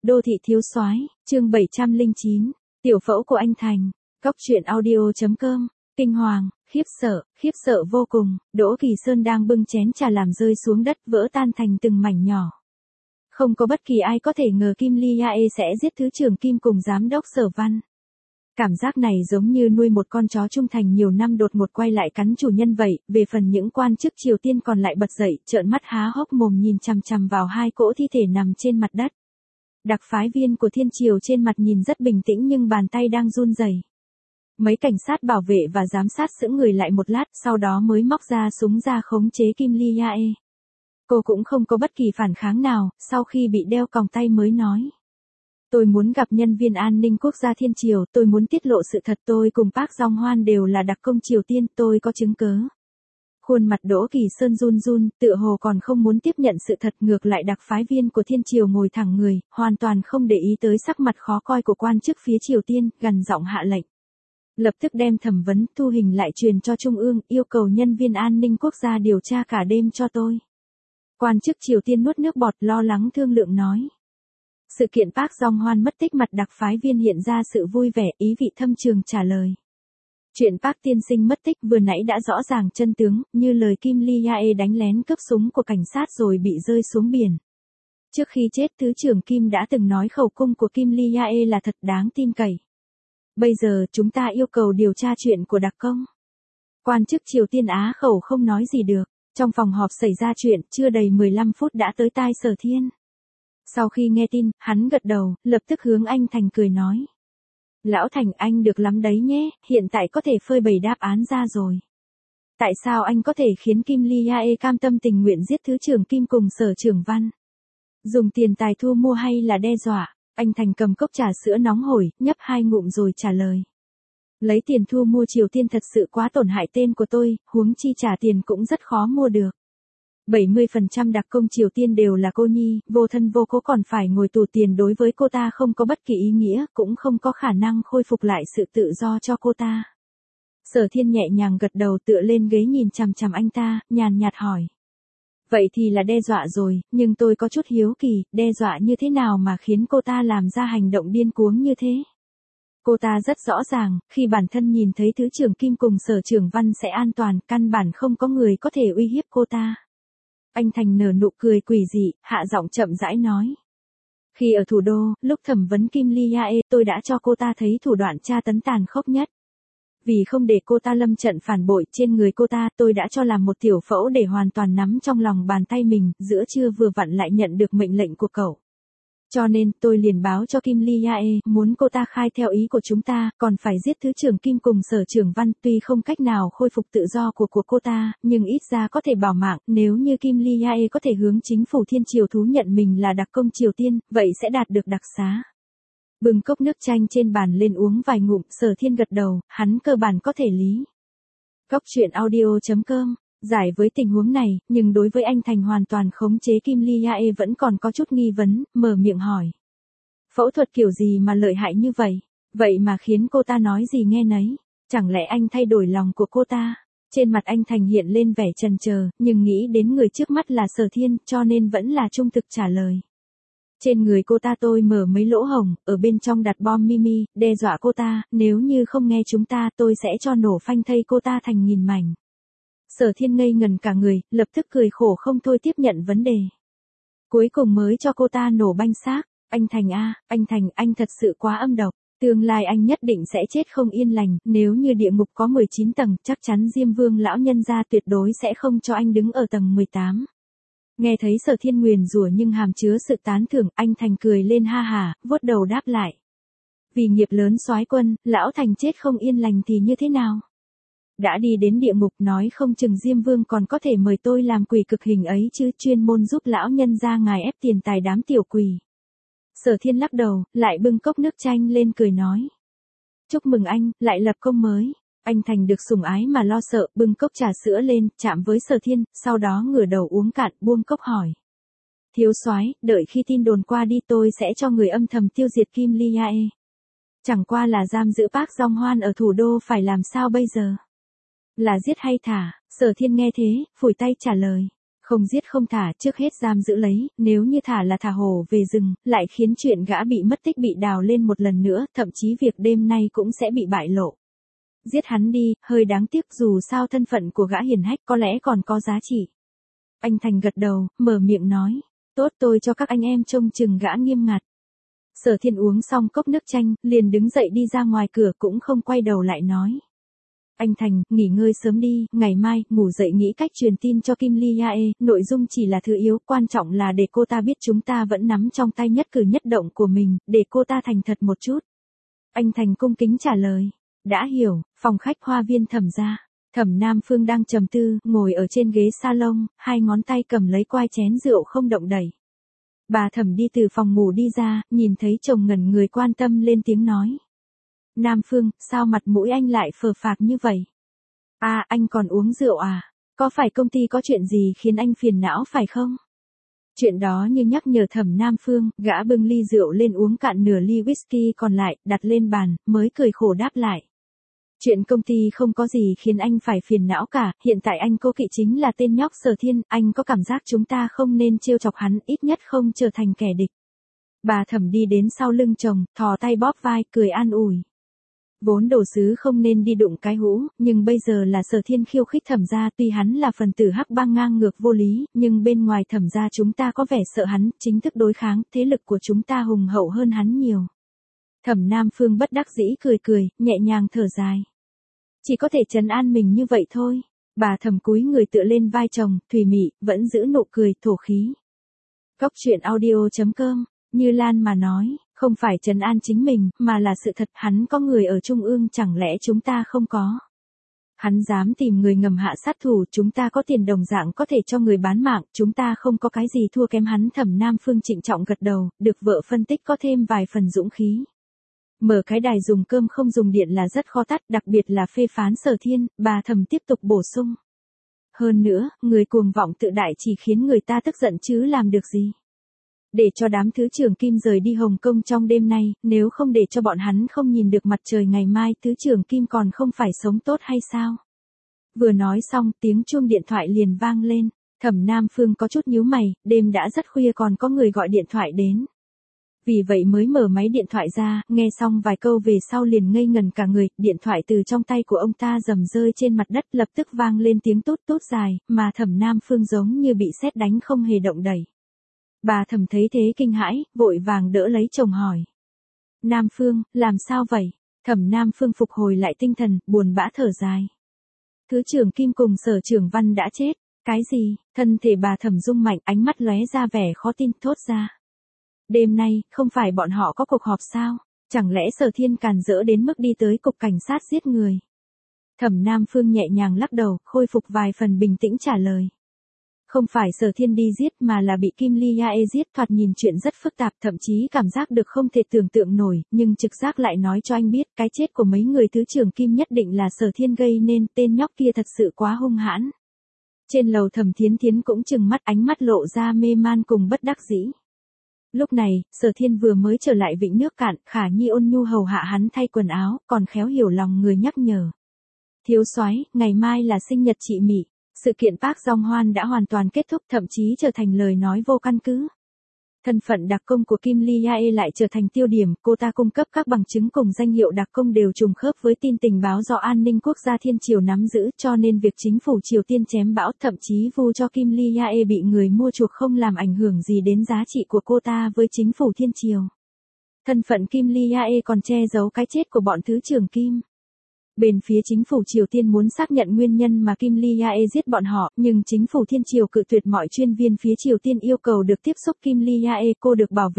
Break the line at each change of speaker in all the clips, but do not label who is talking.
Đô thị thiếu soái, chương 709, tiểu phẫu của anh Thành, Cóc truyện audio.com, kinh hoàng, khiếp sợ vô cùng, Đỗ Kỳ Sơn đang bưng chén trà làm rơi xuống đất vỡ tan thành từng mảnh nhỏ. Không có bất kỳ ai có thể ngờ Kim Ly Yae sẽ giết Thứ trưởng Kim cùng giám đốc Sở Văn. Cảm giác này giống như nuôi một con chó trung thành nhiều năm đột ngột quay lại cắn chủ nhân vậy. Về phần những quan chức Triều Tiên còn lại bật dậy, trợn mắt há hốc mồm nhìn chằm chằm vào hai cỗ thi thể nằm trên mặt đất. Đặc phái viên của Thiên Triều trên mặt nhìn rất bình tĩnh nhưng bàn tay đang run rẩy. Mấy cảnh sát bảo vệ và giám sát sững người lại một lát, sau đó mới móc ra súng ra khống chế Kim Ly Yae. Cô cũng không có bất kỳ phản kháng nào, sau khi bị đeo còng tay mới nói. Tôi muốn gặp nhân viên an ninh quốc gia Thiên Triều, tôi muốn tiết lộ sự thật, tôi cùng Park Jong Hwan đều là đặc công Triều Tiên, tôi có chứng cớ. Khuôn mặt Đỗ Kỳ Sơn run run, tựa hồ còn không muốn tiếp nhận sự thật, ngược lại đặc phái viên của Thiên Triều ngồi thẳng người, hoàn toàn không để ý tới sắc mặt khó coi của quan chức phía Triều Tiên, gằn giọng hạ lệnh. Lập tức đem thẩm vấn, thu hình lại truyền cho Trung ương, yêu cầu nhân viên an ninh quốc gia điều tra cả đêm cho tôi. Quan chức Triều Tiên nuốt nước bọt lo lắng thương lượng nói. Sự kiện Park Jong Hwan mất tích, mặt đặc phái viên hiện ra sự vui vẻ, ý vị thâm trường trả lời. Chuyện Park tiên sinh mất tích vừa nãy đã rõ ràng chân tướng, như lời Kim Ly Yae đánh lén cướp súng của cảnh sát rồi bị rơi xuống biển. Trước khi chết, Thứ trưởng Kim đã từng nói khẩu cung của Kim Ly Yae là thật đáng tin cậy. Bây giờ chúng ta yêu cầu điều tra chuyện của đặc công. Quan chức Triều Tiên á khẩu không nói gì được. Trong phòng họp xảy ra chuyện, chưa đầy 15 phút đã tới tai Sở Thiên. Sau khi nghe tin, hắn gật đầu, lập tức hướng anh Thành cười nói. Lão Thành, anh được lắm đấy nhé, hiện tại có thể phơi bày đáp án ra rồi. Tại sao anh có thể khiến Kim Ly Yae cam tâm tình nguyện giết Thứ trưởng Kim cùng Sở trưởng Văn? Dùng tiền tài thu mua hay là đe dọa? Anh Thành cầm cốc trà sữa nóng hổi, nhấp 2 ngụm rồi trả lời. Lấy tiền thu mua Triều Tiên thật sự quá tổn hại tên của tôi, huống chi trả tiền cũng rất khó mua được. 70% đặc công Triều Tiên đều là cô nhi, vô thân vô cố, còn phải ngồi tù, tiền đối với cô ta không có bất kỳ ý nghĩa, cũng không có khả năng khôi phục lại sự tự do cho cô ta. Sở Thiên nhẹ nhàng gật đầu, tựa lên ghế nhìn chằm chằm anh ta, nhàn nhạt hỏi. Vậy thì là đe dọa rồi, nhưng tôi có chút hiếu kỳ, đe dọa như thế nào mà khiến cô ta làm ra hành động điên cuồng như thế? Cô ta rất rõ ràng, khi bản thân nhìn thấy Thứ trưởng Kim cùng Sở trưởng Văn sẽ an toàn, căn bản không có người có thể uy hiếp cô ta. Anh Thành nở nụ cười quỷ dị, hạ giọng chậm rãi nói. Khi ở thủ đô, lúc thẩm vấn Kim Ly Yae, tôi đã cho cô ta thấy thủ đoạn tra tấn tàn khốc nhất. Vì không để cô ta lâm trận phản bội, trên người cô ta, tôi đã cho làm một tiểu phẫu để hoàn toàn nắm trong lòng bàn tay mình, giữa trưa vừa vặn lại nhận được mệnh lệnh của cậu. Cho nên, tôi liền báo cho Kim Ly Yae, muốn cô ta khai theo ý của chúng ta, còn phải giết Thứ trưởng Kim cùng Sở trưởng Văn, tuy không cách nào khôi phục tự do của cô ta, nhưng ít ra có thể bảo mạng, nếu như Kim Ly Yae có thể hướng chính phủ Thiên Triều thú nhận mình là đặc công Triều Tiên, vậy sẽ đạt được đặc xá. Bưng cốc nước chanh trên bàn lên uống vài ngụm, Sở Thiên gật đầu, hắn cơ bản có thể lý. Cóc truyện audio.com, giải với tình huống này, nhưng đối với anh Thành hoàn toàn khống chế Kim Ly Yae vẫn còn có chút nghi vấn, mở miệng hỏi. Phẫu thuật kiểu gì mà lợi hại như vậy? Vậy mà khiến cô ta nói gì nghe nấy? Chẳng lẽ anh thay đổi lòng của cô ta? Trên mặt anh Thành hiện lên vẻ chần chờ, nhưng nghĩ đến người trước mắt là Sở Thiên, cho nên vẫn là trung thực trả lời. Trên người cô ta tôi mở mấy lỗ hổng, ở bên trong đặt bom mini, đe dọa cô ta, nếu như không nghe chúng ta tôi sẽ cho nổ phanh thây cô ta thành nghìn mảnh. Sở Thiên ngây ngần cả người, lập tức cười khổ không thôi tiếp nhận vấn đề. Cuối cùng mới cho cô ta nổ banh xác. Anh Thành à, anh Thành, anh thật sự quá âm độc. Tương lai anh nhất định sẽ chết không yên lành, nếu như địa ngục có 19 tầng, chắc chắn Diêm Vương lão nhân gia tuyệt đối sẽ không cho anh đứng ở tầng 18. Nghe thấy Sở Thiên nguyền rủa nhưng hàm chứa sự tán thưởng, anh Thành cười lên ha hả, vuốt đầu đáp lại. Vì nghiệp lớn soái quân, lão Thành chết không yên lành thì như thế nào? Đã đi đến địa ngục, nói không chừng Diêm Vương còn có thể mời tôi làm quỷ cực hình ấy chứ, chuyên môn giúp lão nhân gia ngài ép tiền tài đám tiểu quỷ. Sở Thiên lắc đầu, lại bưng cốc nước chanh lên cười nói. Chúc mừng anh, lại lập công mới. Anh Thành được sủng ái mà lo sợ, bưng cốc trà sữa lên, chạm với Sở Thiên, sau đó ngửa đầu uống cạn, buông cốc hỏi. Thiếu soái, đợi khi tin đồn qua đi tôi sẽ cho người âm thầm tiêu diệt Kim Ly Yae. Chẳng qua là giam giữ Park Jong Hwan ở thủ đô phải làm sao bây giờ? Là giết hay thả? Sở Thiên nghe thế, phủi tay trả lời. Không giết không thả, trước hết giam giữ lấy, nếu như thả là thả hổ về rừng, lại khiến chuyện gã bị mất tích bị đào lên một lần nữa, thậm chí việc đêm nay cũng sẽ bị bại lộ. Giết hắn đi, hơi đáng tiếc, dù sao thân phận của gã hiển hách có lẽ còn có giá trị. Anh Thành gật đầu, mở miệng nói, tốt, tôi cho các anh em trông chừng gã nghiêm ngặt. Sở Thiên uống xong cốc nước chanh, liền đứng dậy đi ra ngoài cửa, cũng không quay đầu lại nói. Anh Thành, nghỉ ngơi sớm đi, ngày mai, ngủ dậy nghĩ cách truyền tin cho Kim Ly Yae, nội dung chỉ là thứ yếu, quan trọng là để cô ta biết chúng ta vẫn nắm trong tay nhất cử nhất động của mình, để cô ta thành thật một chút. Anh Thành cung kính trả lời. Đã hiểu. Phòng khách Hoa Viên Thẩm gia. Thẩm Nam Phương đang trầm tư, ngồi ở trên ghế salon, hai ngón tay cầm lấy quai chén rượu không động đậy. Bà Thẩm đi từ phòng ngủ đi ra, nhìn thấy chồng ngẩn người quan tâm lên tiếng nói. Nam Phương, sao mặt mũi anh lại phờ phạc như vậy? À, anh còn uống rượu à? Có phải công ty có chuyện gì khiến anh phiền não phải không? Chuyện đó như nhắc nhở Thẩm Nam Phương, gã bưng ly rượu lên uống cạn nửa ly whisky còn lại, đặt lên bàn, mới cười khổ đáp lại. Chuyện công ty không có gì khiến anh phải phiền não cả, hiện tại anh cố kỵ chính là tên nhóc Sở Thiên, anh có cảm giác chúng ta không nên trêu chọc hắn, ít nhất không trở thành kẻ địch. Bà Thẩm đi đến sau lưng chồng, thò tay bóp vai, cười an ủi. Vốn đồ sứ không nên đi đụng cái hũ, nhưng bây giờ là Sở Thiên khiêu khích Thẩm gia, tuy hắn là phần tử hắc bang ngang ngược vô lý, nhưng bên ngoài Thẩm gia chúng ta có vẻ sợ hắn, chính thức đối kháng, thế lực của chúng ta hùng hậu hơn hắn nhiều. Thẩm Nam Phương bất đắc dĩ cười cười, nhẹ nhàng thở dài. Chỉ có thể trấn an mình như vậy thôi. Bà Thẩm cúi người tựa lên vai chồng, thùy mị, vẫn giữ nụ cười, thổ khí. Góc truyện audio.com, Như Lan mà nói, không phải trấn an chính mình, mà là sự thật, hắn có người ở Trung ương chẳng lẽ chúng ta không có. Hắn dám tìm người ngầm hạ sát thủ, chúng ta có tiền đồng dạng có thể cho người bán mạng, chúng ta không có cái gì thua kém hắn. Thẩm Nam Phương trịnh trọng gật đầu, được vợ phân tích có thêm vài phần dũng khí. Mở cái đài dùng cơm không dùng điện là rất khó tắt, đặc biệt là phê phán Sở Thiên, bà Thẩm tiếp tục bổ sung. Hơn nữa, người cuồng vọng tự đại chỉ khiến người ta tức giận chứ làm được gì. Để cho đám thứ trưởng Kim rời đi Hồng Kông trong đêm nay, nếu không để cho bọn hắn không nhìn được mặt trời ngày mai, thứ trưởng Kim còn không phải sống tốt hay sao? Vừa nói xong, tiếng chuông điện thoại liền vang lên. Thẩm Nam Phương có chút nhíu mày, đêm đã rất khuya còn có người gọi điện thoại đến. Vì vậy mới mở máy điện thoại ra, nghe xong vài câu về sau liền ngây ngần cả người, điện thoại từ trong tay của ông ta rầm rơi trên mặt đất, lập tức vang lên tiếng tút tút dài, mà Thẩm Nam Phương giống như bị sét đánh không hề động đậy. Bà Thẩm thấy thế kinh hãi, vội vàng đỡ lấy chồng hỏi. Nam Phương, làm sao vậy? Thẩm Nam Phương phục hồi lại tinh thần, buồn bã thở dài. Thứ trưởng Kim cùng Sở trưởng Văn đã chết. Cái gì? Thân thể bà Thẩm rung mạnh, ánh mắt lóe ra vẻ khó tin, thốt ra. Đêm nay, không phải bọn họ có cuộc họp sao? Chẳng lẽ Sở Thiên càn rỡ đến mức đi tới cục cảnh sát giết người? Thẩm Nam Phương nhẹ nhàng lắc đầu, khôi phục vài phần bình tĩnh trả lời. Không phải Sở Thiên đi giết mà là bị Kim Ly Yae giết, thoạt nhìn chuyện rất phức tạp, thậm chí cảm giác được không thể tưởng tượng nổi, nhưng trực giác lại nói cho anh biết, cái chết của mấy người thứ trưởng Kim nhất định là Sở Thiên gây nên, tên nhóc kia thật sự quá hung hãn. Trên lầu Thẩm Thiến Thiến cũng trừng mắt, ánh mắt lộ ra mê man cùng bất đắc dĩ. Lúc này, Sở Thiên vừa mới trở lại vịnh nước cạn, Khả Nhi ôn nhu hầu hạ hắn thay quần áo, còn khéo hiểu lòng người nhắc nhở. Thiếu soái, ngày mai là sinh nhật chị Mị. Sự kiện Park Jong Hoan đã hoàn toàn kết thúc, thậm chí trở thành lời nói vô căn cứ. Thân phận đặc công của Kim Ly Yae lại trở thành tiêu điểm, cô ta cung cấp các bằng chứng cùng danh hiệu đặc công đều trùng khớp với tin tình báo do an ninh quốc gia Thiên Triều nắm giữ, cho nên việc chính phủ Triều Tiên chém bão, thậm chí vu cho Kim Ly Yae bị người mua chuộc không làm ảnh hưởng gì đến giá trị của cô ta với chính phủ Thiên Triều. Thân phận Kim Ly Yae còn che giấu cái chết của bọn thứ trưởng Kim. Bên phía chính phủ Triều Tiên muốn xác nhận nguyên nhân mà Kim Ly Yae giết bọn họ, nhưng chính phủ Thiên Triều cự tuyệt mọi chuyên viên phía Triều Tiên yêu cầu được tiếp xúc Kim Ly Yae, cô được bảo vệ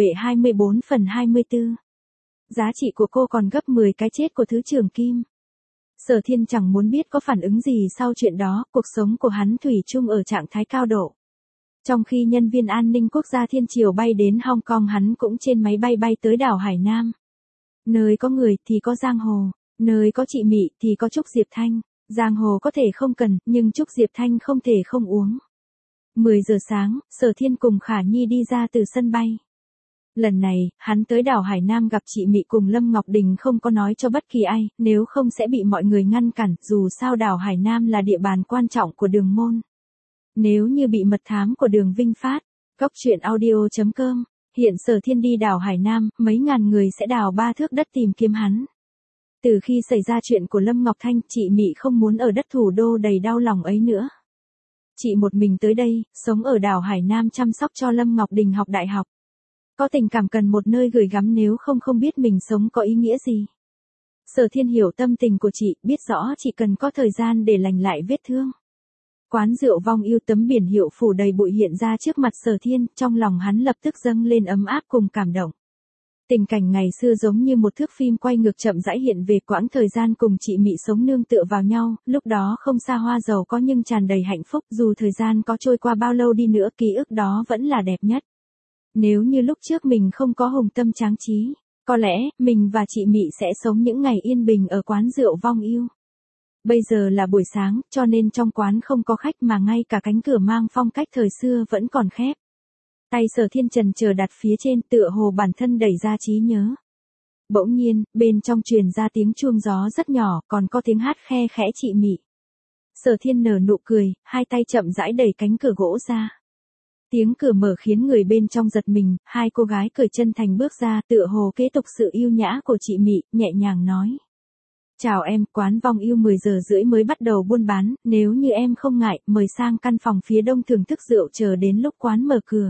24/24. Giá trị của cô còn gấp 10 cái chết của thứ trưởng Kim. Sở Thiên chẳng muốn biết có phản ứng gì sau chuyện đó, cuộc sống của hắn thủy chung ở trạng thái cao độ. Trong khi nhân viên an ninh quốc gia Thiên Triều bay đến Hong Kong, hắn cũng trên máy bay bay tới đảo Hải Nam. Nơi có người thì có giang hồ. Nơi có chị Mị thì có Trúc Diệp Thanh, giang hồ có thể không cần, nhưng Trúc Diệp Thanh không thể không uống. 10 giờ sáng, Sở Thiên cùng Khả Nhi đi ra từ sân bay. Lần này, hắn tới đảo Hải Nam gặp chị Mị cùng Lâm Ngọc Đình, không có nói cho bất kỳ ai, nếu không sẽ bị mọi người ngăn cản, dù sao đảo Hải Nam là địa bàn quan trọng của Đường Môn. Nếu như bị mật thám của Đường Vinh phát, Cóc truyện audio.com, hiện Sở Thiên đi đảo Hải Nam, mấy ngàn người sẽ đào 3 thước đất tìm kiếm hắn. Từ khi xảy ra chuyện của Lâm Ngọc Thanh, chị Mị không muốn ở đất thủ đô đầy đau lòng ấy nữa. Chị một mình tới đây, sống ở đảo Hải Nam chăm sóc cho Lâm Ngọc Đình học đại học. Có tình cảm cần một nơi gửi gắm, nếu không biết mình sống có ý nghĩa gì. Sở Thiên hiểu tâm tình của chị, biết rõ chị cần có thời gian để lành lại vết thương. Quán rượu Vong Yêu, tấm biển hiệu phủ đầy bụi hiện ra trước mặt Sở Thiên, trong lòng hắn lập tức dâng lên ấm áp cùng cảm động. Tình cảnh ngày xưa giống như một thước phim quay ngược chậm rãi hiện về quãng thời gian cùng chị Mị sống nương tựa vào nhau, lúc đó không xa hoa giàu có nhưng tràn đầy hạnh phúc, dù thời gian có trôi qua bao lâu đi nữa ký ức đó vẫn là đẹp nhất. Nếu như lúc trước mình không có hùng tâm tráng trí, có lẽ mình và chị Mị sẽ sống những ngày yên bình ở quán rượu Vong Yêu. Bây giờ là buổi sáng, cho nên trong quán không có khách mà ngay cả cánh cửa mang phong cách thời xưa vẫn còn khép. Tay Sở Thiên chần chờ đặt phía trên, tựa hồ bản thân đẩy ra trí nhớ. Bỗng nhiên, bên trong truyền ra tiếng chuông gió rất nhỏ, còn có tiếng hát khe khẽ chị Mị. Sở Thiên nở nụ cười, hai tay chậm rãi đẩy cánh cửa gỗ ra. Tiếng cửa mở khiến người bên trong giật mình, hai cô gái cởi chân thành bước ra, tựa hồ kế tục sự yêu nhã của chị Mị, nhẹ nhàng nói. Chào em, quán Vong Yêu 10 giờ rưỡi mới bắt đầu buôn bán, nếu như em không ngại, mời sang căn phòng phía đông thưởng thức rượu chờ đến lúc quán mở cửa.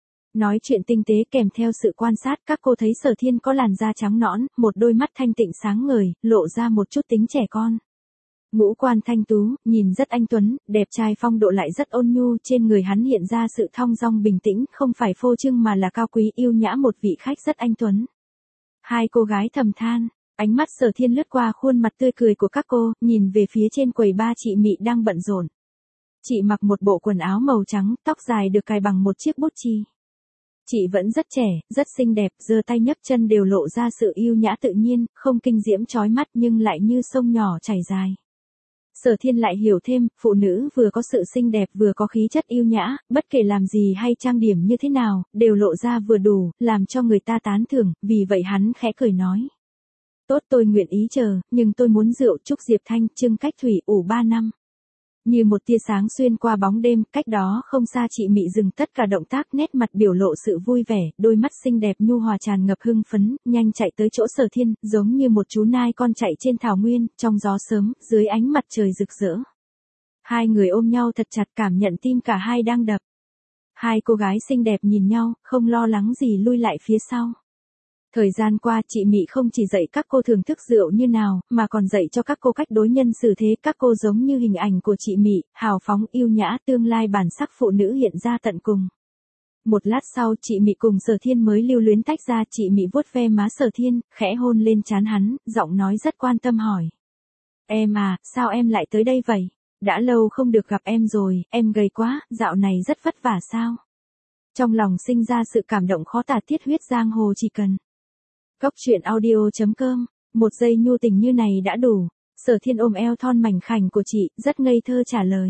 Nói chuyện tinh tế kèm theo sự quan sát, các cô thấy Sở Thiên có làn da trắng nõn, một đôi mắt thanh tịnh sáng ngời, lộ ra một chút tính trẻ con. Ngũ quan thanh tú, nhìn rất anh tuấn, đẹp trai, phong độ lại rất ôn nhu, trên người hắn hiện ra sự thong dong bình tĩnh, không phải phô trương mà là cao quý yêu nhã, một vị khách rất anh tuấn. Hai cô gái thầm than, ánh mắt Sở Thiên lướt qua khuôn mặt tươi cười của các cô, nhìn về phía trên quầy ba chị Mị đang bận rộn. Chị mặc một bộ quần áo màu trắng, tóc dài được cài bằng một chiếc bút chì. Chị vẫn rất trẻ, rất xinh đẹp, giơ tay nhấc chân đều lộ ra sự yêu nhã tự nhiên, không kinh diễm chói mắt nhưng lại như sông nhỏ chảy dài. Sở Thiên lại hiểu thêm, phụ nữ vừa có sự xinh đẹp vừa có khí chất yêu nhã, bất kể làm gì hay trang điểm như thế nào, đều lộ ra vừa đủ, làm cho người ta tán thưởng, vì vậy hắn khẽ cười nói. Tốt, tôi nguyện ý chờ, nhưng tôi muốn rượu Trúc Diệp Thanh, Trưng Cách Thủy, ủ 3 năm. Như một tia sáng xuyên qua bóng đêm, cách đó không xa chị Mị dừng tất cả động tác, nét mặt biểu lộ sự vui vẻ, đôi mắt xinh đẹp nhu hòa tràn ngập hưng phấn, nhanh chạy tới chỗ Sở Thiên, giống như một chú nai con chạy trên thảo nguyên, trong gió sớm, dưới ánh mặt trời rực rỡ. Hai người ôm nhau thật chặt, cảm nhận tim cả hai đang đập. Hai cô gái xinh đẹp nhìn nhau, không lo lắng gì lui lại phía sau. Thời gian qua, chị Mị không chỉ dạy các cô thưởng thức rượu như nào, mà còn dạy cho các cô cách đối nhân xử thế. Các cô giống như hình ảnh của chị Mị, hào phóng, yêu nhã, tương lai bản sắc phụ nữ hiện ra tận cùng. Một lát sau, chị Mị cùng Sở Thiên mới lưu luyến tách ra, chị Mị vuốt ve má Sở Thiên, khẽ hôn lên trán hắn, giọng nói rất quan tâm hỏi. Em à, sao em lại tới đây vậy? Đã lâu không được gặp em rồi, em gầy quá, dạo này rất vất vả sao? Trong lòng sinh ra sự cảm động khó tả, tiết huyết giang hồ chỉ cần. Cóc truyện audio.com, một giây nhu tình như này đã đủ. Sở Thiên ôm eo thon mảnh khảnh của chị, rất ngây thơ trả lời.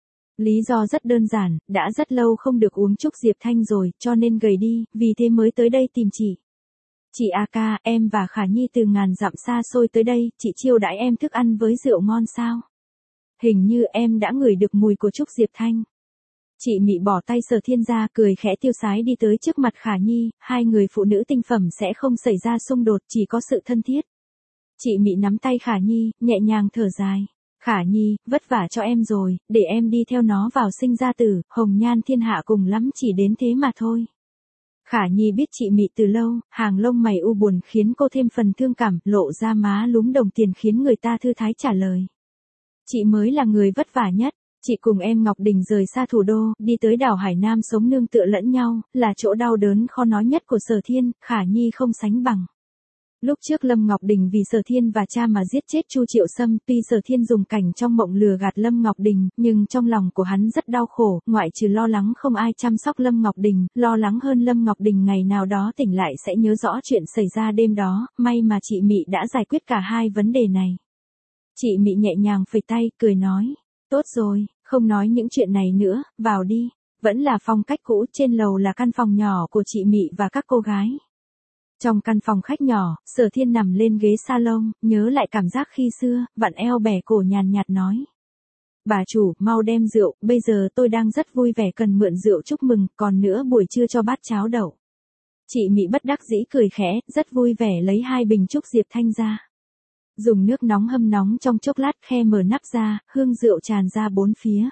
Lý do rất đơn giản, đã rất lâu không được uống Trúc Diệp Thanh rồi, cho nên gầy đi, vì thế mới tới đây tìm chị. Chị A ca, em và Khả Nhi từ ngàn dặm xa xôi tới đây, chị chiêu đãi em thức ăn với rượu ngon sao? Hình như em đã ngửi được mùi của Trúc Diệp Thanh. Chị Mị bỏ tay Sở Thiên ra, cười khẽ tiêu sái đi tới trước mặt Khả Nhi, hai người phụ nữ tinh phẩm sẽ không xảy ra xung đột, chỉ có sự thân thiết. Chị Mị nắm tay Khả Nhi, nhẹ nhàng thở dài. Khả Nhi, vất vả cho em rồi, để em đi theo nó vào sinh ra tử, hồng nhan thiên hạ cùng lắm chỉ đến thế mà thôi. Khả Nhi biết chị Mị từ lâu, hàng lông mày u buồn khiến cô thêm phần thương cảm, lộ ra má lúm đồng tiền khiến người ta thư thái trả lời. Chị mới là người vất vả nhất. Chị cùng em Ngọc Đình rời xa thủ đô, đi tới đảo Hải Nam sống nương tựa lẫn nhau, là chỗ đau đớn khó nói nhất của Sở Thiên, Khả Nhi không sánh bằng. Lúc trước Lâm Ngọc Đình vì Sở Thiên và cha mà giết chết Chu Triệu Sâm, tuy Sở Thiên dùng cảnh trong mộng lừa gạt Lâm Ngọc Đình, nhưng trong lòng của hắn rất đau khổ, ngoại trừ lo lắng không ai chăm sóc Lâm Ngọc Đình, lo lắng hơn Lâm Ngọc Đình ngày nào đó tỉnh lại sẽ nhớ rõ chuyện xảy ra đêm đó, may mà chị Mị đã giải quyết cả hai vấn đề này. Chị Mị nhẹ nhàng phẩy tay, cười nói, tốt rồi, không nói những chuyện này nữa, vào đi. Vẫn là phong cách cũ, trên lầu là căn phòng nhỏ của chị Mị và các cô gái. Trong căn phòng khách nhỏ, Sở Thiên nằm lên ghế salon, nhớ lại cảm giác khi xưa, vặn eo bẻ cổ nhàn nhạt nói. Bà chủ, mau đem rượu, bây giờ tôi đang rất vui vẻ cần mượn rượu chúc mừng, còn nữa buổi trưa cho bát cháo đậu. Chị Mị bất đắc dĩ cười khẽ, rất vui vẻ lấy 2 bình trúc Diệp Thanh ra. Dùng nước nóng hâm nóng trong chốc lát, khe mở nắp ra, hương rượu tràn ra bốn phía.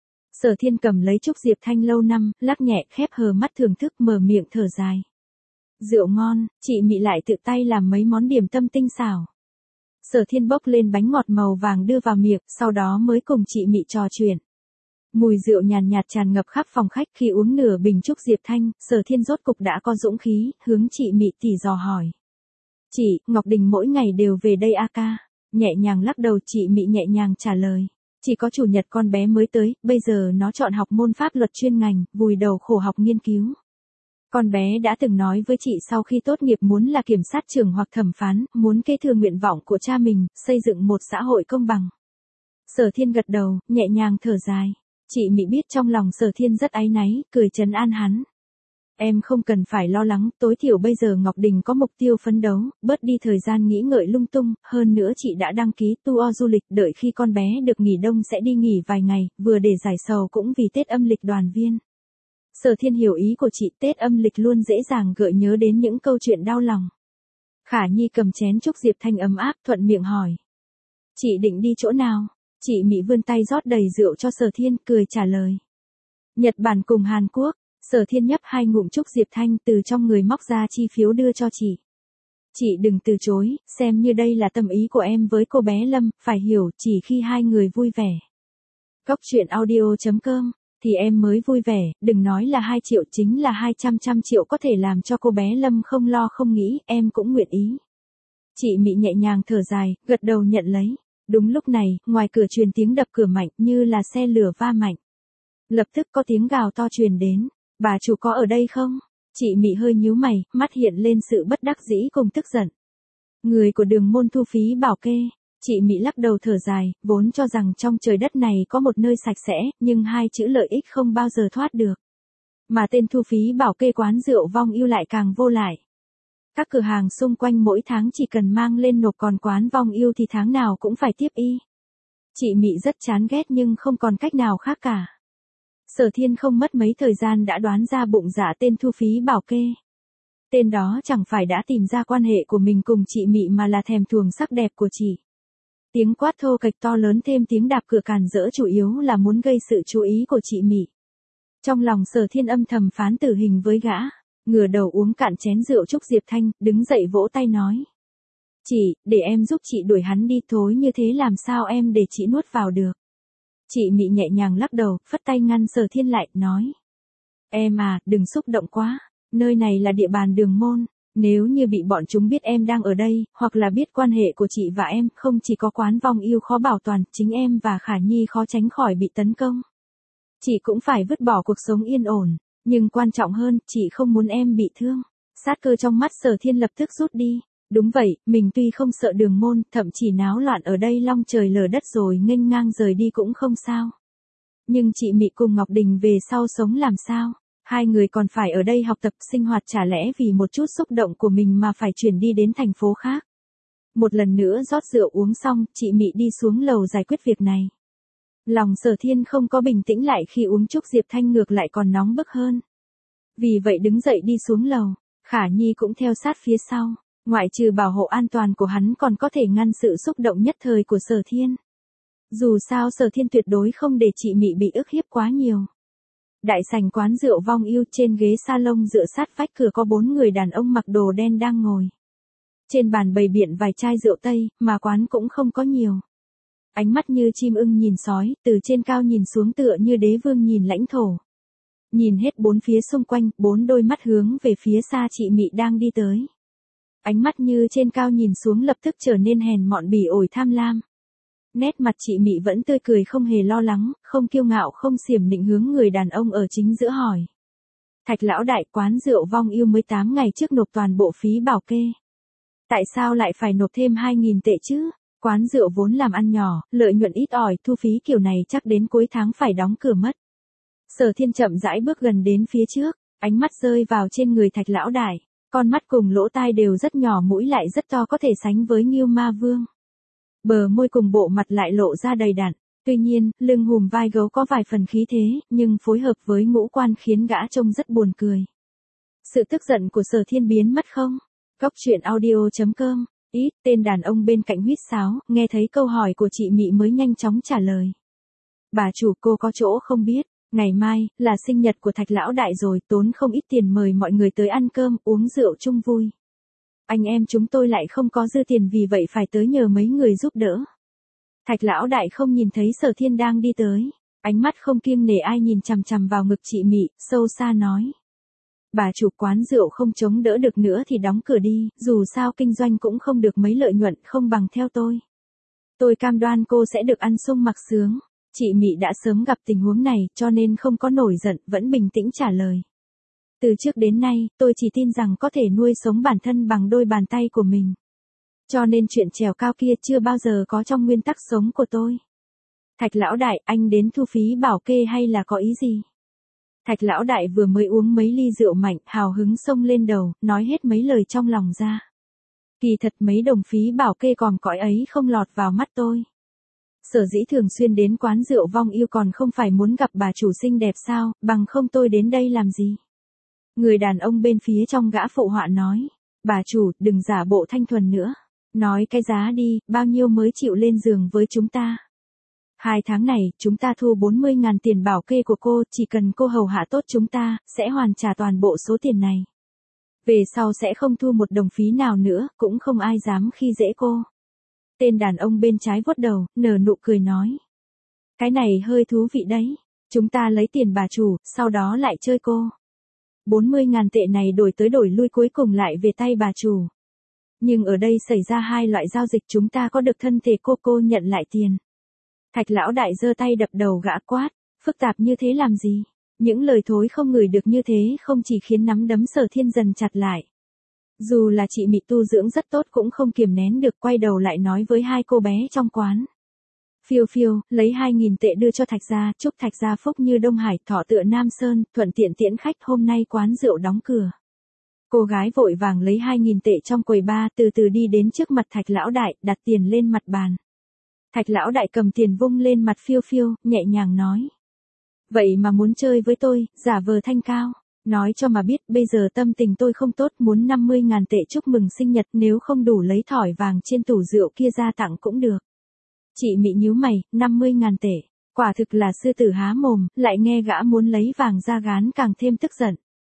Sở Thiên cầm lấy trúc Diệp Thanh lâu năm, lắc nhẹ khép hờ mắt thưởng thức, mở miệng thở dài. Rượu ngon, chị Mị lại tự tay làm mấy món điểm tâm tinh xảo. Sở Thiên bốc lên bánh ngọt màu vàng đưa vào miệng, sau đó mới cùng chị Mị trò chuyện. Mùi rượu nhàn nhạt tràn ngập khắp phòng khách. Khi uống nửa bình trúc Diệp Thanh, Sở Thiên rốt cục đã có dũng khí, hướng chị Mị tỉ dò hỏi. Chị, Ngọc Đình mỗi ngày đều về đây a ca? Nhẹ nhàng lắc đầu, chị Mị nhẹ nhàng trả lời. Chỉ có chủ nhật con bé mới tới, bây giờ nó chọn học môn pháp luật chuyên ngành, vùi đầu khổ học nghiên cứu. Con bé đã từng nói với chị sau khi tốt nghiệp muốn là kiểm sát trưởng hoặc thẩm phán, muốn kế thừa nguyện vọng của cha mình, xây dựng một xã hội công bằng. Sở Thiên gật đầu, nhẹ nhàng thở dài. Chị Mị biết trong lòng Sở Thiên rất áy náy, cười trấn an hắn. Em không cần phải lo lắng, tối thiểu bây giờ Ngọc Đình có mục tiêu phấn đấu, bớt đi thời gian nghĩ ngợi lung tung, hơn nữa chị đã đăng ký tour du lịch, đợi khi con bé được nghỉ đông sẽ đi nghỉ vài ngày, vừa để giải sầu cũng vì Tết âm lịch đoàn viên. Sở Thiên hiểu ý của chị, Tết âm lịch luôn dễ dàng gợi nhớ đến những câu chuyện đau lòng. Khả Nhi cầm chén trúc Diệp Thanh ấm áp, thuận miệng hỏi. Chị định đi chỗ nào? Chị Mị vươn tay rót đầy rượu cho Sở Thiên, cười trả lời. Nhật Bản cùng Hàn Quốc. Sở Thiên nhấp 2 ngụm trúc Diệp Thanh, từ trong người móc ra chi phiếu đưa cho chị. Chị đừng từ chối, xem như đây là tâm ý của em với cô bé Lâm, phải hiểu, chỉ khi hai người vui vẻ. Cóc truyện audio.com, thì em mới vui vẻ, đừng nói là 2 triệu, chính là 200 triệu có thể làm cho cô bé Lâm không lo không nghĩ, em cũng nguyện ý. Chị Mị nhẹ nhàng thở dài, gật đầu nhận lấy. Đúng lúc này, ngoài cửa truyền tiếng đập cửa mạnh, như là xe lửa va mạnh. Lập tức có tiếng gào to truyền đến. Bà chủ có ở đây không? Chị Mị hơi nhíu mày, mắt hiện lên sự bất đắc dĩ cùng tức giận. Người của Đường Môn thu phí bảo kê. Chị Mị lắc đầu thở dài, vốn cho rằng trong trời đất này có một nơi sạch sẽ, nhưng 2 chữ lợi ích không bao giờ thoát được. Mà tên thu phí bảo kê quán rượu Vong Ưu lại càng vô lại. Các cửa hàng xung quanh mỗi tháng chỉ cần mang lên nộp, còn quán Vong Ưu thì tháng nào cũng phải tiếp y. Chị Mị rất chán ghét nhưng không còn cách nào khác cả. Sở Thiên không mất mấy thời gian đã đoán ra bụng dạ tên thu phí bảo kê. Tên đó chẳng phải đã tìm ra quan hệ của mình cùng chị Mị mà là thèm thuồng sắc đẹp của chị. Tiếng quát thô kệch to lớn thêm tiếng đạp cửa càn rỡ chủ yếu là muốn gây sự chú ý của chị Mị. Trong lòng Sở Thiên âm thầm phán tử hình với gã, ngửa đầu uống cạn chén rượu trúc Diệp Thanh, đứng dậy vỗ tay nói. Chị, để em giúp chị đuổi hắn đi, thối như thế làm sao em để chị nuốt vào được. Chị Mị nhẹ nhàng lắc đầu, phất tay ngăn Sở Thiên lại, nói. Em à, đừng xúc động quá, nơi này là địa bàn Đường Môn, nếu như bị bọn chúng biết em đang ở đây, hoặc là biết quan hệ của chị và em, không chỉ có quán Vong Ưu khó bảo toàn, chính em và Khả Nhi khó tránh khỏi bị tấn công. Chị cũng phải vứt bỏ cuộc sống yên ổn, nhưng quan trọng hơn, chị không muốn em bị thương. Sát cơ trong mắt Sở Thiên lập tức rút đi. Đúng vậy, mình tuy không sợ Đường Môn, thậm chí náo loạn ở đây long trời lở đất rồi nghênh ngang rời đi cũng không sao. Nhưng chị Mị cùng Ngọc Đình về sau sống làm sao? Hai người còn phải ở đây học tập sinh hoạt, chả lẽ vì một chút xúc động của mình mà phải chuyển đi đến thành phố khác? Một lần nữa rót rượu uống xong, chị Mị đi xuống lầu giải quyết việc này. Lòng Sở Thiên không có bình tĩnh lại khi uống trúc Diệp Thanh, ngược lại còn nóng bức hơn. Vì vậy đứng dậy đi xuống lầu, Khả Nhi cũng theo sát phía sau. Ngoại trừ bảo hộ an toàn của hắn còn có thể ngăn sự xúc động nhất thời của Sở Thiên. Dù sao Sở Thiên tuyệt đối không để chị Mị bị ức hiếp quá nhiều. Đại sảnh quán rượu Vong Ưu, trên ghế salon dựa sát vách cửa có 4 người đàn ông mặc đồ đen đang ngồi. Trên bàn bày biện vài chai rượu Tây, mà quán cũng không có nhiều. Ánh mắt như chim ưng nhìn sói, từ trên cao nhìn xuống tựa như đế vương nhìn lãnh thổ. Nhìn hết 4 phía xung quanh, 4 đôi mắt hướng về phía xa chị Mị đang đi tới. Ánh mắt như trên cao nhìn xuống lập tức trở nên hèn mọn bỉ ổi tham lam. Nét mặt chị Mị vẫn tươi cười, không hề lo lắng, không kiêu ngạo không xiểm nịnh, hướng người đàn ông ở chính giữa hỏi. Thạch lão đại, quán rượu Vong Ưu mới 8 ngày trước nộp toàn bộ phí bảo kê. Tại sao lại phải nộp thêm 2.000 tệ chứ? Quán rượu vốn làm ăn nhỏ, lợi nhuận ít ỏi, thu phí kiểu này chắc đến cuối tháng phải đóng cửa mất. Sở Thiên chậm rãi bước gần đến phía trước, ánh mắt rơi vào trên người Thạch lão đại. Con mắt cùng lỗ tai đều rất nhỏ, mũi lại rất to, có thể sánh với Ngưu Ma Vương. Bờ môi cùng bộ mặt lại lộ ra đầy đặn, Tuy nhiên, lưng hùm vai gấu có vài phần khí thế, nhưng phối hợp với ngũ quan khiến gã trông rất buồn cười. Sự tức giận của Sở Thiên biến mất không? Góc truyện audio.com. Ít, tên đàn ông bên cạnh huýt sáo, nghe thấy câu hỏi của chị Mị mới nhanh chóng trả lời. Bà chủ, cô có chỗ không biết, ngày mai, là sinh nhật của Thạch lão đại rồi, tốn không ít tiền mời mọi người tới ăn cơm, uống rượu chung vui. Anh em chúng tôi lại không có dư tiền, vì vậy phải tới nhờ mấy người giúp đỡ. Thạch lão đại không nhìn thấy Sở Thiên đang đi tới, ánh mắt không kiêng nể ai nhìn chằm chằm vào ngực chị Mị, sâu xa nói. Bà chủ, quán rượu không chống đỡ được nữa thì đóng cửa đi, dù sao kinh doanh cũng không được mấy, lợi nhuận không bằng theo tôi. Tôi cam đoan cô sẽ được ăn sung mặc sướng. Chị Mị đã sớm gặp tình huống này, cho nên không có nổi giận, vẫn bình tĩnh trả lời. Từ trước đến nay, tôi chỉ tin rằng có thể nuôi sống bản thân bằng đôi bàn tay của mình. Cho nên chuyện trèo cao kia chưa bao giờ có trong nguyên tắc sống của tôi. Thạch lão đại, anh đến thu phí bảo kê hay là có ý gì? Thạch lão đại vừa mới uống mấy ly rượu mạnh, hào hứng xông lên đầu, nói hết mấy lời trong lòng ra. Kỳ thật mấy đồng phí bảo kê còm cõi ấy không lọt vào mắt tôi. Sở dĩ thường xuyên đến quán rượu Vong Yêu còn không phải muốn gặp bà chủ xinh đẹp sao, bằng không tôi đến đây làm gì? Người đàn ông bên phía trong gã phụ họa nói. Bà chủ, đừng giả bộ thanh thuần nữa. Nói cái giá đi, bao nhiêu mới chịu lên giường với chúng ta? 2 tháng này, chúng ta thu 40.000 tiền bảo kê của cô, chỉ cần cô hầu hạ tốt chúng ta, sẽ hoàn trả toàn bộ số tiền này. Về sau sẽ không thu một đồng phí nào nữa, cũng không ai dám khi dễ cô. Tên đàn ông bên trái vuốt đầu, nở nụ cười nói. Cái này hơi thú vị đấy. Chúng ta lấy tiền bà chủ, sau đó lại chơi cô. 40.000 tệ này đổi tới đổi lui cuối cùng lại về tay bà chủ. Nhưng ở đây xảy ra 2 loại giao dịch, chúng ta có được thân thể cô nhận lại tiền. Thạch lão đại giơ tay đập đầu gã quát, phức tạp như thế làm gì? Những lời thối không ngửi được như thế không chỉ khiến nắm đấm Sở Thiên dần chặt lại. Dù là chị Mị tu dưỡng rất tốt cũng không kiềm nén được, quay đầu lại nói với 2 cô bé trong quán. Phiêu phiêu, lấy 2.000 tệ đưa cho Thạch gia, chúc Thạch gia phúc như Đông Hải, thọ tựa Nam Sơn, thuận tiện tiễn khách, hôm nay quán rượu đóng cửa. Cô gái vội vàng lấy 2.000 tệ trong quầy bar, từ từ đi đến trước mặt Thạch lão đại, đặt tiền lên mặt bàn. Thạch lão đại cầm tiền vung lên mặt phiêu phiêu, nhẹ nhàng nói. Vậy mà muốn chơi với tôi, giả vờ thanh cao. Nói cho mà biết, bây giờ tâm tình tôi không tốt, muốn 50.000 tệ chúc mừng sinh nhật, nếu không đủ lấy thỏi vàng trên tủ rượu kia ra tặng cũng được. Chị Mị nhíu mày, 50.000 tệ. Quả thực là sư tử há mồm, lại nghe gã muốn lấy vàng ra gán càng thêm tức giận.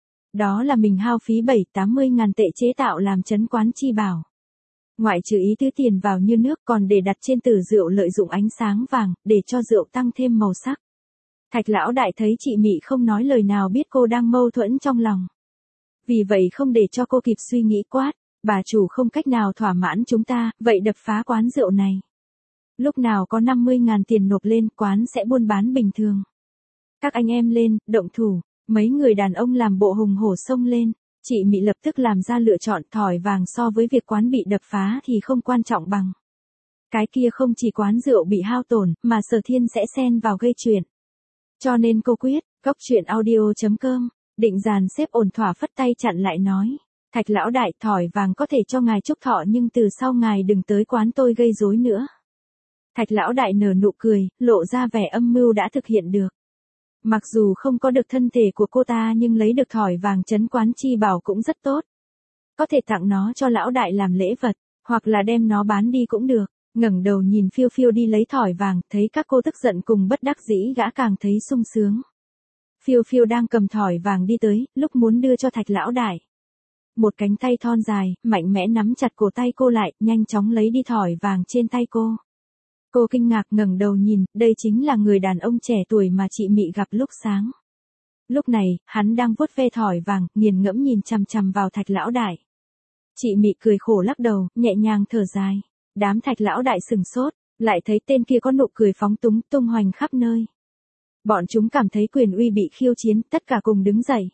Đó là mình hao phí 70-80.000 tệ chế tạo làm trấn quán chi bảo. Ngoại trừ ý tứ tiền vào như nước, còn để đặt trên tủ rượu lợi dụng ánh sáng vàng, để cho rượu tăng thêm màu sắc. Thạch lão đại thấy chị Mị không nói lời nào, biết cô đang mâu thuẫn trong lòng. Vì vậy không để cho cô kịp suy nghĩ quát, bà chủ không cách nào thỏa mãn chúng ta, vậy đập phá quán rượu này. Lúc nào có 50.000 tiền nộp lên, quán sẽ buôn bán bình thường. Các anh em lên, động thủ, mấy người đàn ông làm bộ hùng hổ xông lên. Chị Mị lập tức làm ra lựa chọn, thỏi vàng so với việc quán bị đập phá thì không quan trọng bằng. Cái kia không chỉ quán rượu bị hao tổn, mà Sở Thiên sẽ xen vào gây chuyện. Cho nên cô quyết, góc truyện audio.com, định dàn xếp ổn thỏa phất tay chặn lại nói. Thạch lão đại, thỏi vàng có thể cho ngài chúc thọ, nhưng từ sau ngài đừng tới quán tôi gây rối nữa. Thạch lão đại nở nụ cười, lộ ra vẻ âm mưu đã thực hiện được. Mặc dù không có được thân thể của cô ta nhưng lấy được thỏi vàng trấn quán chi bảo cũng rất tốt. Có thể tặng nó cho lão đại làm lễ vật, hoặc là đem nó bán đi cũng được. Ngẩng đầu nhìn phiêu phiêu đi lấy thỏi vàng, thấy các cô tức giận cùng bất đắc dĩ, gã càng thấy sung sướng. Phiêu phiêu đang cầm thỏi vàng đi tới, lúc muốn đưa cho Thạch lão đại. Một cánh tay thon dài, mạnh mẽ nắm chặt cổ tay cô lại, nhanh chóng lấy đi thỏi vàng trên tay cô. Cô kinh ngạc ngẩng đầu nhìn, đây chính là người đàn ông trẻ tuổi mà chị Mị gặp lúc sáng. Lúc này, hắn đang vuốt ve thỏi vàng, nghiền ngẫm nhìn chằm chằm vào Thạch lão đại. Chị Mị cười khổ lắc đầu, nhẹ nhàng thở dài. Đám Thạch lão đại sừng sốt, lại thấy tên kia có nụ cười phóng túng tung hoành khắp nơi. Bọn chúng cảm thấy quyền uy bị khiêu chiến, tất cả cùng đứng dậy.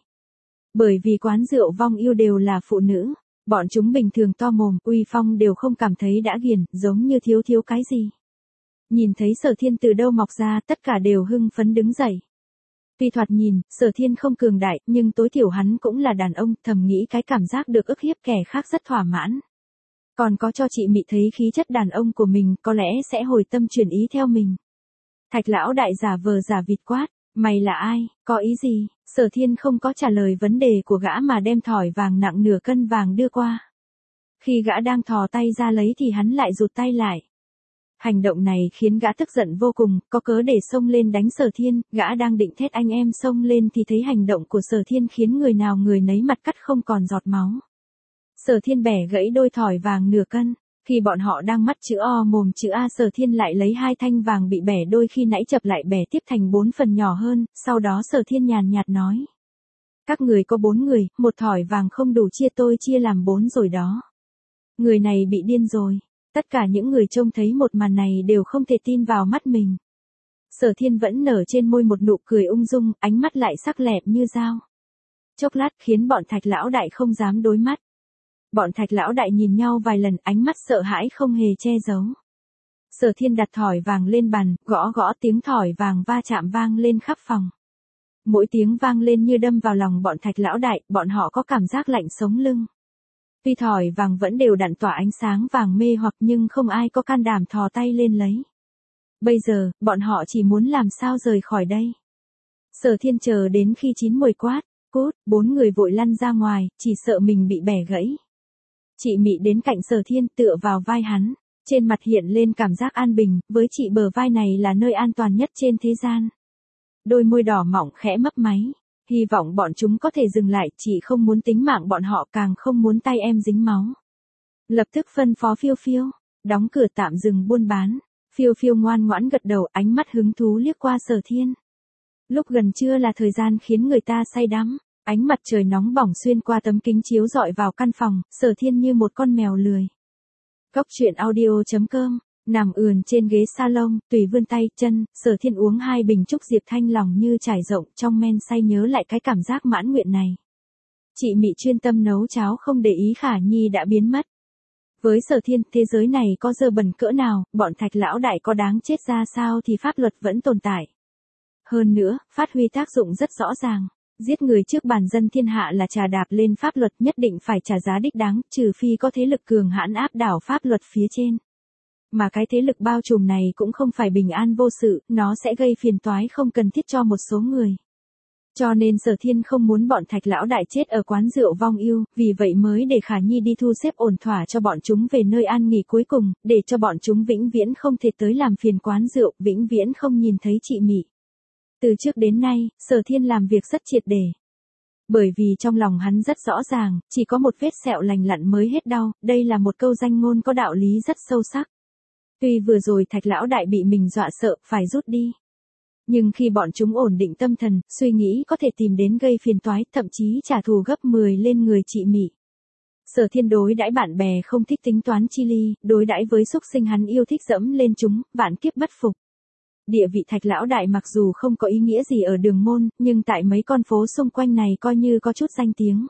Bởi vì quán rượu Vong Yêu đều là phụ nữ, bọn chúng bình thường to mồm, uy phong đều không cảm thấy đã ghiền, giống như thiếu cái gì. Nhìn thấy Sở Thiên từ đâu mọc ra, tất cả đều hưng phấn đứng dậy. Tuy thoạt nhìn, Sở Thiên không cường đại, nhưng tối thiểu hắn cũng là đàn ông, thầm nghĩ cái cảm giác được ức hiếp kẻ khác rất thỏa mãn. Còn có cho chị Mị thấy khí chất đàn ông của mình, có lẽ sẽ hồi tâm chuyển ý theo mình. Thạch lão đại giả vờ giả vịt quát, mày là ai, có ý gì? Sở Thiên không có trả lời vấn đề của gã mà đem thỏi vàng nặng nửa cân vàng đưa qua. Khi gã đang thò tay ra lấy thì hắn lại rụt tay lại. Hành động này khiến gã tức giận vô cùng, có cớ để xông lên đánh Sở Thiên, gã đang định thét anh em xông lên thì thấy hành động của Sở Thiên khiến người nào người nấy mặt cắt không còn giọt máu. Sở Thiên bẻ gãy đôi thỏi vàng nửa cân. Khi bọn họ đang mắt chữ O mồm chữ A, Sở Thiên lại lấy 2 thanh vàng bị bẻ đôi khi nãy chập lại bẻ tiếp thành 4 phần nhỏ hơn, sau đó Sở Thiên nhàn nhạt nói. Các người có 4 người, một thỏi vàng không đủ chia tôi chia làm 4 rồi đó. Người này bị điên rồi. Tất cả những người trông thấy một màn này đều không thể tin vào mắt mình. Sở Thiên vẫn nở trên môi một nụ cười ung dung, ánh mắt lại sắc lẹm như dao. Chốc lát khiến bọn Thạch lão đại không dám đối mắt. Bọn Thạch lão đại nhìn nhau vài lần, ánh mắt sợ hãi không hề che giấu. Sở Thiên đặt thỏi vàng lên bàn, gõ gõ, tiếng thỏi vàng va chạm vang lên khắp phòng. Mỗi tiếng vang lên như đâm vào lòng bọn Thạch lão đại, bọn họ có cảm giác lạnh sống lưng. Tuy thỏi vàng vẫn đều đặn tỏa ánh sáng vàng mê hoặc nhưng không ai có can đảm thò tay lên lấy. Bây giờ, bọn họ chỉ muốn làm sao rời khỏi đây. Sở Thiên chờ đến khi chín muồi quát, cút, 4 người vội lăn ra ngoài, chỉ sợ mình bị bẻ gãy. Chị Mị đến cạnh Sở Thiên tựa vào vai hắn, trên mặt hiện lên cảm giác an bình, với chị bờ vai này là nơi an toàn nhất trên thế gian. Đôi môi đỏ mọng khẽ mấp máy, hy vọng bọn chúng có thể dừng lại, chị không muốn tính mạng bọn họ, càng không muốn tay em dính máu. Lập tức phân phó Phiêu Phiêu, đóng cửa tạm dừng buôn bán. Phiêu Phiêu ngoan ngoãn gật đầu, ánh mắt hứng thú liếc qua Sở Thiên. Lúc gần trưa là thời gian khiến người ta say đắm. Ánh mặt trời nóng bỏng xuyên qua tấm kính chiếu rọi vào căn phòng, Sở Thiên như một con mèo lười. Cốc truyện audio.com, nằm ườn trên ghế salon, tùy vươn tay, chân, Sở Thiên uống 2 bình trúc diệp thanh lòng như trải rộng, trong men say nhớ lại cái cảm giác mãn nguyện này. Chị Mị chuyên tâm nấu cháo không để ý Khả Nhi đã biến mất. Với Sở Thiên, thế giới này có dơ bẩn cỡ nào, bọn Thạch lão đại có đáng chết ra sao thì pháp luật vẫn tồn tại. Hơn nữa, phát huy tác dụng rất rõ ràng. Giết người trước bàn dân thiên hạ là trà đạp lên pháp luật, nhất định phải trả giá đích đáng, trừ phi có thế lực cường hãn áp đảo pháp luật phía trên. Mà cái thế lực bao trùm này cũng không phải bình an vô sự, nó sẽ gây phiền toái không cần thiết cho một số người. Cho nên Sở Thiên không muốn bọn Thạch lão đại chết ở quán rượu vong ưu, vì vậy mới để Khả Nhi đi thu xếp ổn thỏa cho bọn chúng về nơi an nghỉ cuối cùng, để cho bọn chúng vĩnh viễn không thể tới làm phiền quán rượu, vĩnh viễn không nhìn thấy chị Mị. Từ trước đến nay, Sở Thiên làm việc rất triệt để. Bởi vì trong lòng hắn rất rõ ràng, chỉ có một vết sẹo lành lặn mới hết đau, đây là một câu danh ngôn có đạo lý rất sâu sắc. Tuy vừa rồi Thạch lão đại bị mình dọa sợ, phải rút đi. Nhưng khi bọn chúng ổn định tâm thần, suy nghĩ có thể tìm đến gây phiền toái, thậm chí trả thù gấp 10 lên người chị Mị. Sở Thiên đối đãi bạn bè không thích tính toán chi ly, đối đãi với súc sinh hắn yêu thích dẫm lên chúng, vạn kiếp bất phục. Địa vị Thạch lão đại mặc dù không có ý nghĩa gì ở Đường Môn, nhưng tại mấy con phố xung quanh này coi như có chút danh tiếng.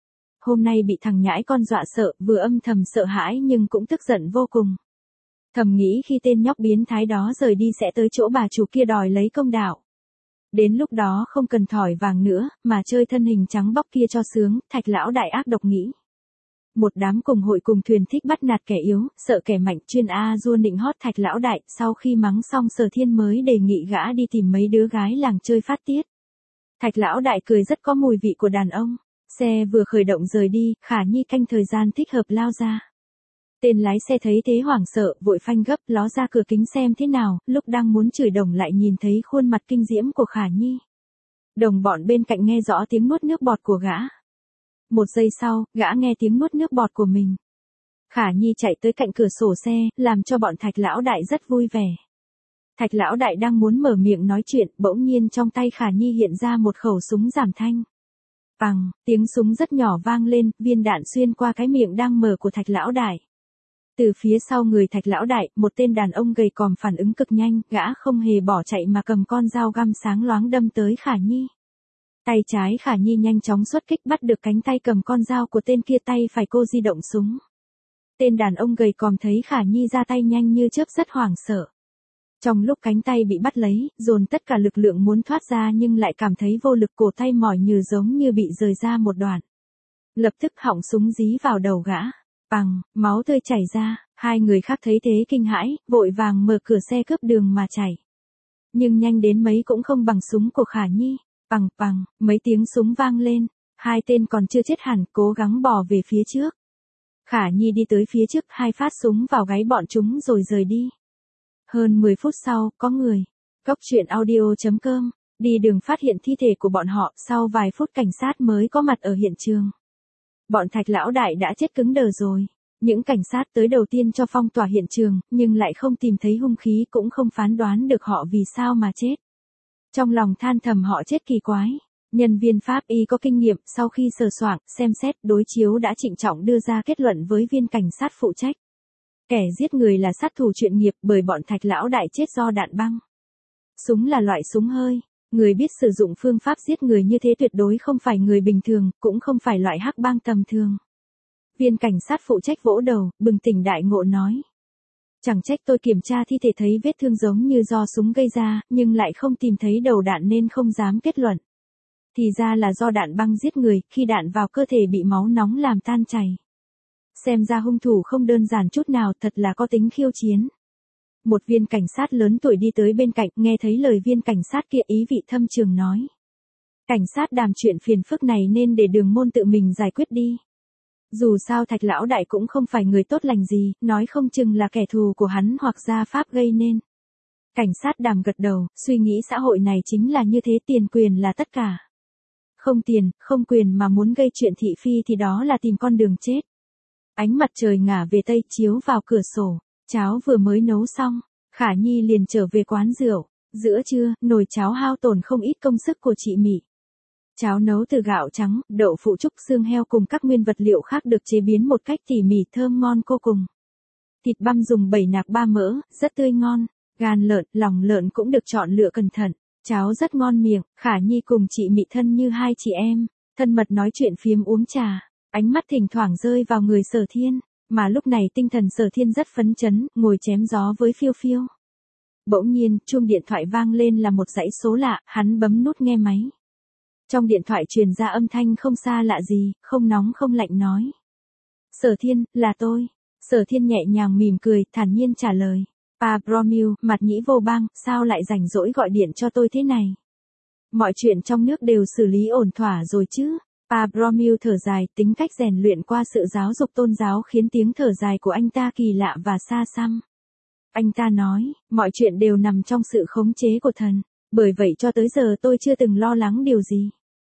Hôm nay bị thằng nhãi con dọa sợ, vừa âm thầm sợ hãi nhưng cũng tức giận vô cùng. Thầm nghĩ khi tên nhóc biến thái đó rời đi sẽ tới chỗ bà chủ kia đòi lấy công đạo. Đến lúc đó không cần thỏi vàng nữa, mà chơi thân hình trắng bóc kia cho sướng, Thạch lão đại ác độc nghĩ. Một đám cùng hội cùng thuyền thích bắt nạt kẻ yếu, sợ kẻ mạnh, chuyên A-dua nịnh hót Thạch lão đại, sau khi mắng xong Sở Thiên mới đề nghị gã đi tìm mấy đứa gái làng chơi phát tiết. Thạch lão đại cười rất có mùi vị của đàn ông. Xe vừa khởi động rời đi, Khả Nhi canh thời gian thích hợp lao ra. Tên lái xe thấy thế hoảng sợ, vội phanh gấp, ló ra cửa kính xem thế nào, lúc đang muốn chửi đồng lại nhìn thấy khuôn mặt kinh diễm của Khả Nhi. Đồng bọn bên cạnh nghe rõ tiếng nuốt nước bọt của gã. Một giây sau, gã nghe tiếng nuốt nước bọt của mình. Khả Nhi chạy tới cạnh cửa sổ xe, làm cho bọn Thạch lão đại rất vui vẻ. Thạch lão đại đang muốn mở miệng nói chuyện, bỗng nhiên trong tay Khả Nhi hiện ra một khẩu súng giảm thanh. Bằng, tiếng súng rất nhỏ vang lên, viên đạn xuyên qua cái miệng đang mở của Thạch lão đại. Từ phía sau người Thạch lão đại, một tên đàn ông gầy còm phản ứng cực nhanh, gã không hề bỏ chạy mà cầm con dao găm sáng loáng đâm tới Khả Nhi. Tay trái Khả Nhi nhanh chóng xuất kích bắt được cánh tay cầm con dao của tên kia, tay phải cô di động súng. Tên đàn ông gầy còm thấy Khả Nhi ra tay nhanh như chớp rất hoảng sợ. Trong lúc cánh tay bị bắt lấy, dồn tất cả lực lượng muốn thoát ra nhưng lại cảm thấy vô lực, cổ tay mỏi nhừ giống như bị rời ra một đoạn. Lập tức họng súng dí vào đầu gã. Bằng, máu tươi chảy ra, hai người khác thấy thế kinh hãi, vội vàng mở cửa xe cướp đường mà chạy. nhưng nhanh đến mấy cũng không bằng súng của Khả Nhi. Pằng pằng, mấy tiếng súng vang lên, hai tên còn chưa chết hẳn, cố gắng bò về phía trước. Khả Nhi đi tới phía trước, hai phát súng vào gáy bọn chúng rồi rời đi. Hơn 10 phút sau, có người. Cốc truyện audio.com, đi đường phát hiện thi thể của bọn họ, sau vài phút cảnh sát mới có mặt ở hiện trường. Bọn Thạch lão đại đã chết cứng đờ rồi. Những cảnh sát tới đầu tiên cho phong tỏa hiện trường, nhưng lại không tìm thấy hung khí, cũng không phán đoán được họ vì sao mà chết. Trong lòng than thầm họ chết kỳ quái. Nhân viên pháp y có kinh nghiệm, sau khi sờ soạng, xem xét, đối chiếu đã trịnh trọng đưa ra kết luận với viên cảnh sát phụ trách. Kẻ giết người là sát thủ chuyên nghiệp, bởi bọn Thạch lão đại chết do đạn băng. Súng là loại súng hơi. Người biết sử dụng phương pháp giết người như thế tuyệt đối không phải người bình thường, cũng không phải loại hắc bang tầm thường. Viên cảnh sát phụ trách vỗ đầu, bừng tỉnh đại ngộ nói. Chẳng trách tôi kiểm tra thi thể thấy vết thương giống như do súng gây ra, nhưng lại không tìm thấy đầu đạn nên không dám kết luận. Thì ra là do đạn băng giết người, khi đạn vào cơ thể bị máu nóng làm tan chảy. Xem ra hung thủ không đơn giản chút nào, thật là có tính khiêu chiến. Một viên cảnh sát lớn tuổi đi tới bên cạnh, nghe thấy lời viên cảnh sát kia ý vị thâm trường nói. Cảnh sát Đàm, chuyện phiền phức này nên để Đường Môn tự mình giải quyết đi. Dù sao Thạch lão đại cũng không phải người tốt lành gì, nói không chừng là kẻ thù của hắn hoặc gia pháp gây nên. Cảnh sát Đàm gật đầu, suy nghĩ xã hội này chính là như thế, tiền quyền là tất cả. Không tiền, không quyền mà muốn gây chuyện thị phi thì đó là tìm con đường chết. Ánh mặt trời ngả về tây chiếu vào cửa sổ, cháo vừa mới nấu xong, Khả Nhi liền trở về quán rượu. Giữa trưa, nồi cháo hao tổn không ít công sức của chị Mị. Cháo nấu từ gạo trắng, đậu phụ trúc, xương heo cùng các nguyên vật liệu khác được chế biến một cách tỉ mỉ, thơm ngon vô cùng. Thịt băm dùng 7 nạc 3 mỡ, rất tươi ngon. Gan lợn, lòng lợn cũng được chọn lựa cẩn thận. Cháo rất ngon miệng. Khả Nhi cùng chị Mị thân như hai chị em, thân mật nói chuyện phiếm uống trà. Ánh mắt thỉnh thoảng rơi vào người Sở Thiên, mà lúc này tinh thần Sở Thiên rất phấn chấn, ngồi chém gió với Phiêu Phiêu. Bỗng nhiên, chuông điện thoại vang lên là một dãy số lạ, hắn bấm nút nghe máy. Trong điện thoại truyền ra âm thanh không xa lạ gì, không nóng không lạnh nói. Sở Thiên, là tôi. Sở Thiên nhẹ nhàng mỉm cười, thản nhiên trả lời. Pa Bromil, mặt nhĩ vô bang, sao lại rảnh rỗi gọi điện cho tôi thế này? Mọi chuyện trong nước đều xử lý ổn thỏa rồi chứ? Pa Bromil thở dài, tính cách rèn luyện qua sự giáo dục tôn giáo khiến tiếng thở dài của anh ta kỳ lạ và xa xăm. Anh ta nói, mọi chuyện đều nằm trong sự khống chế của thần, bởi vậy cho tới giờ tôi chưa từng lo lắng điều gì.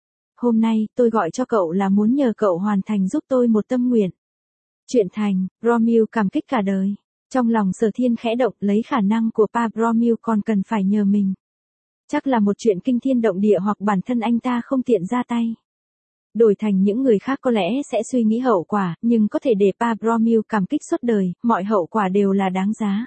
Hôm nay, tôi gọi cho cậu là muốn nhờ cậu hoàn thành giúp tôi một tâm nguyện. Chuyện thành, Bromil cảm kích cả đời. Trong lòng Sở Thiên khẽ động, lấy khả năng của Pa Bromil còn cần phải nhờ mình. Chắc là một chuyện kinh thiên động địa hoặc bản thân anh ta không tiện ra tay. Đổi thành những người khác có lẽ sẽ suy nghĩ hậu quả, nhưng có thể để Pa Bromil cảm kích suốt đời, mọi hậu quả đều là đáng giá.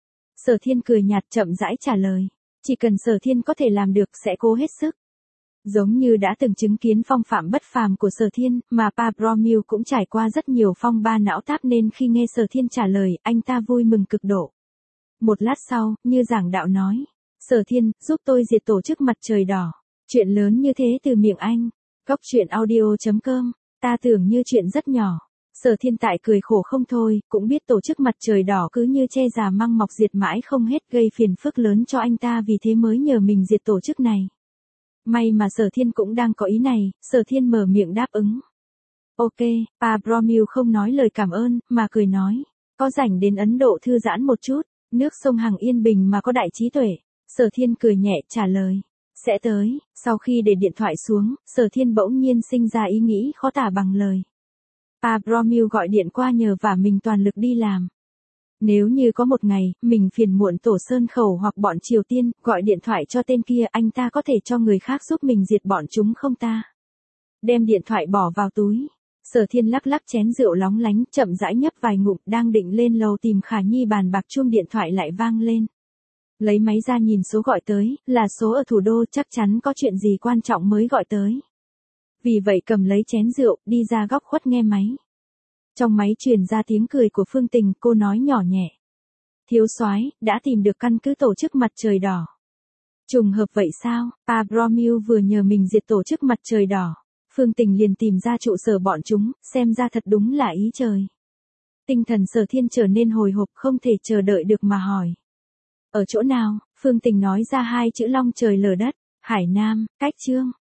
Sở Thiên cười nhạt chậm rãi trả lời. Chỉ cần Sở Thiên có thể làm được sẽ cố hết sức. Giống như đã từng chứng kiến phong phạm bất phàm của Sở Thiên, mà Pa Bromil cũng trải qua rất nhiều phong ba não táp nên khi nghe Sở Thiên trả lời, anh ta vui mừng cực độ. Một lát sau, như giảng đạo nói. Sở Thiên, giúp tôi diệt tổ chức Mặt Trời Đỏ. Chuyện lớn như thế từ miệng anh. Cốc truyện audio.com, ta tưởng như chuyện rất nhỏ. Sở Thiên tại cười khổ không thôi, cũng biết tổ chức Mặt Trời Đỏ cứ như che già măng mọc diệt mãi không hết, gây phiền phức lớn cho anh ta, vì thế mới nhờ mình diệt tổ chức này. May mà Sở Thiên cũng đang có ý này, Sở Thiên mở miệng đáp ứng. Ok, Pa Bromil không nói lời cảm ơn, mà cười nói. Có rảnh đến Ấn Độ thư giãn một chút, nước sông Hằng yên bình mà có đại trí tuệ. Sở Thiên cười nhẹ trả lời. Sẽ tới. Sau khi để điện thoại xuống, Sở Thiên bỗng nhiên sinh ra ý nghĩ khó tả bằng lời. Pa Bromil gọi điện qua nhờ vả mình toàn lực đi làm. Nếu như có một ngày, mình phiền muộn Tổ Sơn Khẩu hoặc bọn Triều Tiên, gọi điện thoại cho tên kia, anh ta có thể cho người khác giúp mình diệt bọn chúng không ta? Đem điện thoại bỏ vào túi. Sở Thiên lắc lắc chén rượu lóng lánh, chậm rãi nhấp vài ngụm, đang định lên lầu tìm Khả Nhi bàn bạc, chuông điện thoại lại vang lên. Lấy máy ra nhìn số gọi tới, là số ở thủ đô, chắc chắn có chuyện gì quan trọng mới gọi tới. Vì vậy cầm lấy chén rượu, đi ra góc khuất nghe máy. Trong máy truyền ra tiếng cười của Phương Tình, cô nói nhỏ nhẹ. Thiếu soái, đã tìm được căn cứ tổ chức Mặt Trời Đỏ. Trùng hợp vậy sao? Pa Bromil vừa nhờ mình diệt tổ chức Mặt Trời Đỏ. Phương Tình liền tìm ra trụ sở bọn chúng, xem ra thật đúng là ý trời. Tinh thần Sở Thiên trở nên hồi hộp, không thể chờ đợi được mà hỏi. Ở chỗ nào? Phương Tình nói ra hai chữ long trời lở đất. Hải Nam, cách chương.